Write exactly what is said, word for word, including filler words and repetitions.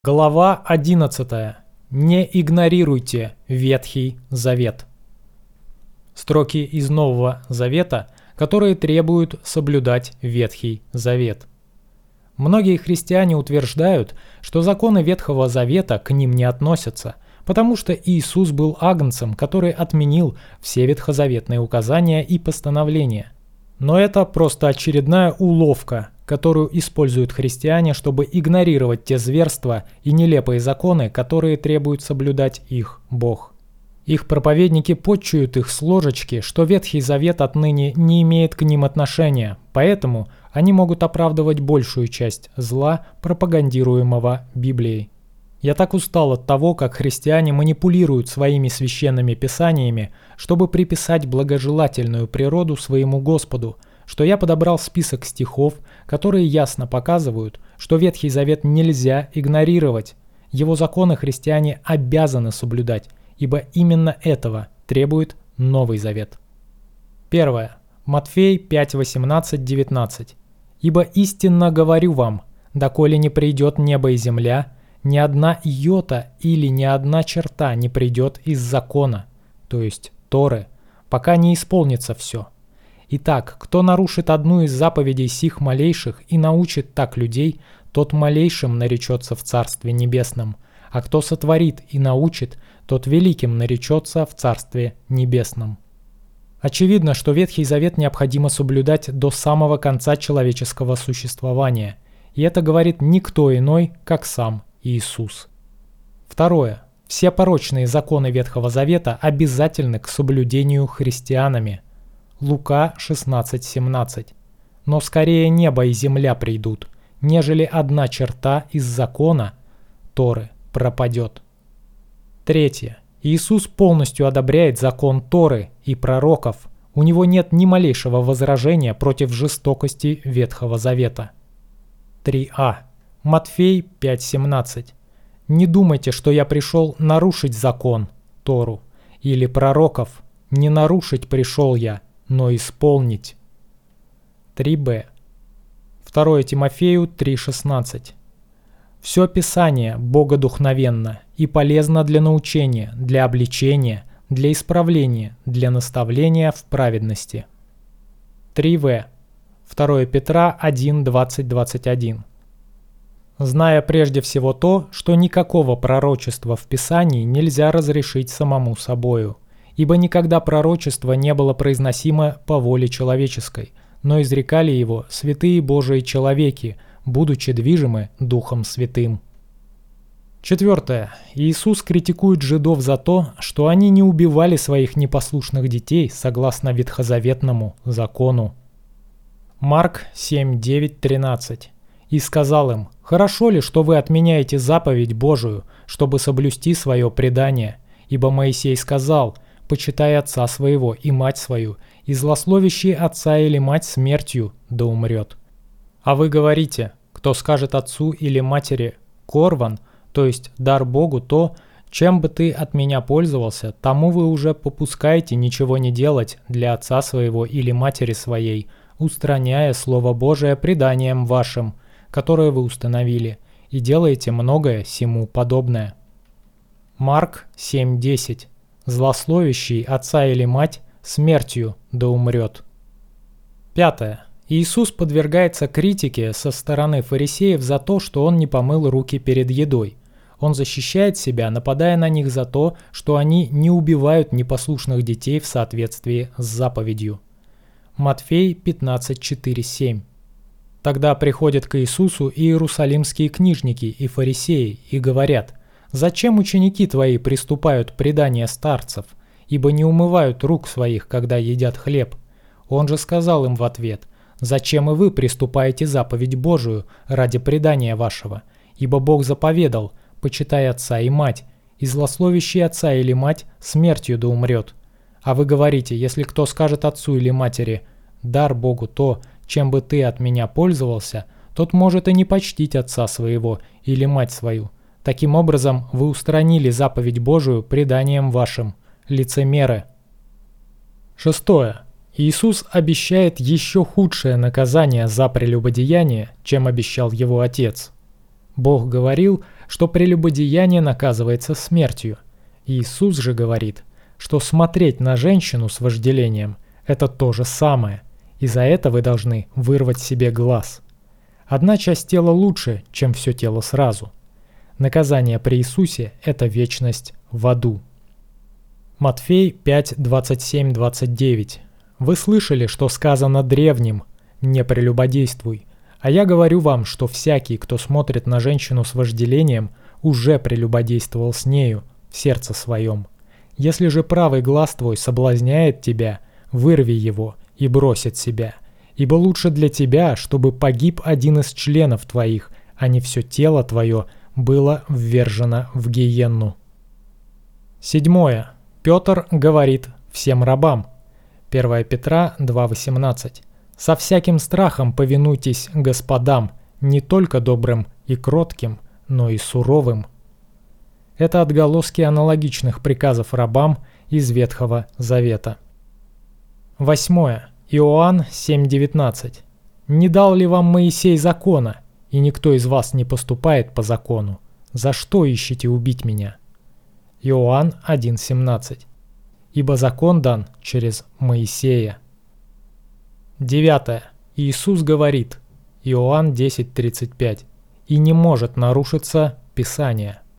Глава одиннадцатая. Не игнорируйте Ветхий Завет. Строки из Нового Завета, которые требуют соблюдать Ветхий Завет. Многие христиане утверждают, что законы Ветхого Завета к ним не относятся, потому что Иисус был агнцем, который отменил все ветхозаветные указания и постановления. Но это просто очередная уловка, которую используют христиане, чтобы игнорировать те зверства и нелепые законы, которые требует соблюдать их Бог. Их проповедники подчуют их с ложечки, что Ветхий Завет отныне не имеет к ним отношения, поэтому они могут оправдывать большую часть зла, пропагандируемого Библией. Я так устал от того, как христиане манипулируют своими священными писаниями, чтобы приписать благожелательную природу своему Господу, что я подобрал список стихов, которые ясно показывают, что Ветхий Завет нельзя игнорировать. Его законы христиане обязаны соблюдать, ибо именно этого требует Новый Завет. Первое. Матфей пять, восемнадцать, девятнадцать. «Ибо истинно говорю вам, доколе не придет небо и земля, ни одна йота или ни одна черта не придет из закона, то есть Торы, пока не исполнится все. Итак, кто нарушит одну из заповедей сих малейших и научит так людей, тот малейшим наречется в Царстве Небесном, а кто сотворит и научит, тот великим наречется в Царстве Небесном». Очевидно, что Ветхий Завет необходимо соблюдать до самого конца человеческого существования, и это говорит никто иной, как сам Иисус. Второе. Все порочные законы Ветхого Завета обязательны к соблюдению христианами. Лука шестнадцать, семнадцать. «Но скорее небо и земля придут, нежели одна черта из закона, Торы, пропадет». Третье. Иисус полностью одобряет закон Торы и пророков. У него нет ни малейшего возражения против жестокости Ветхого Завета. три а. Матфей пять, семнадцать. «Не думайте, что я пришел нарушить закон, Тору, или пророков. Не нарушить пришел я, но исполнить». три бэ. второе Тимофею три, шестнадцать. «Все Писание богодухновенно и полезно для научения, для обличения, для исправления, для наставления в праведности». три вэ. второе Петра один, двадцать, двадцать один. «Зная прежде всего то, что никакого пророчества в Писании нельзя разрешить самому собою, ибо никогда пророчество не было произносимо по воле человеческой, но изрекали его святые Божии человеки, будучи движимы Духом Святым». Четвертое. Иисус критикует жидов за то, что они не убивали своих непослушных детей согласно ветхозаветному закону. Марк семь, девять, тринадцать. «И сказал им: хорошо ли, что вы отменяете заповедь Божию, чтобы соблюсти свое предание? Ибо Моисей сказал: почитай отца своего и мать свою, и злословящий отца или мать смертью да умрет. А вы говорите: кто скажет отцу или матери корван, то есть дар Богу, то, чем бы ты от меня пользовался, тому вы уже попускаете ничего не делать для отца своего или матери своей, устраняя Слово Божие преданием вашим, которое вы установили, и делаете многое сему подобное». Марк семь, десять. «Злословящий отца или мать смертью да умрет». Пятое. Иисус подвергается критике со стороны фарисеев за то, что он не помыл руки перед едой. Он защищает себя, нападая на них за то, что они не убивают непослушных детей в соответствии с заповедью. Матфей пятнадцать, четыре, семь. «Тогда приходят к Иисусу и иерусалимские книжники и фарисеи и говорят: зачем ученики твои приступают предание старцев, ибо не умывают рук своих, когда едят хлеб? Он же сказал им в ответ: зачем и вы приступаете заповедь Божию ради предания вашего? Ибо Бог заповедал: почитай отца и мать, и злословящий отца или мать смертью да умрет. А вы говорите: если кто скажет отцу или матери: дар Богу то, чем бы ты от меня пользовался, тот может и не почтить отца своего или мать свою. Таким образом, вы устранили заповедь Божию преданием вашим. Лицемеры». Шестое. Иисус обещает еще худшее наказание за прелюбодеяние, чем обещал его Отец. Бог говорил: что прелюбодеяние наказывается смертью. Иисус же говорит, что смотреть на женщину с вожделением – это то же самое, и за это вы должны вырвать себе глаз. Одна часть тела лучше, чем все тело сразу. Наказание при Иисусе – это вечность в аду. Матфей пять, двадцать семь двадцать девять. «Вы слышали, что сказано древним: не прелюбодействуй. А я говорю вам, что всякий, кто смотрит на женщину с вожделением, уже прелюбодействовал с нею в сердце своем. Если же правый глаз твой соблазняет тебя, вырви его и брось от себя. Ибо лучше для тебя, чтобы погиб один из членов твоих, а не все тело твое было ввержено в гиенну». Седьмое. Петр говорит всем рабам. первое Петра два восемнадцать. «Со всяким страхом повинуйтесь господам, не только добрым и кротким, но и суровым». Это отголоски аналогичных приказов рабам из Ветхого Завета. Восьмое. Иоанн семь девятнадцать. «Не дал ли вам Моисей закона, и никто из вас не поступает по закону? За что ищете убить меня?» Иоанн один семнадцать. «Ибо закон дан через Моисея». Девятое. Иисус говорит. Иоанн десять тридцать пять. «И не может нарушиться Писание».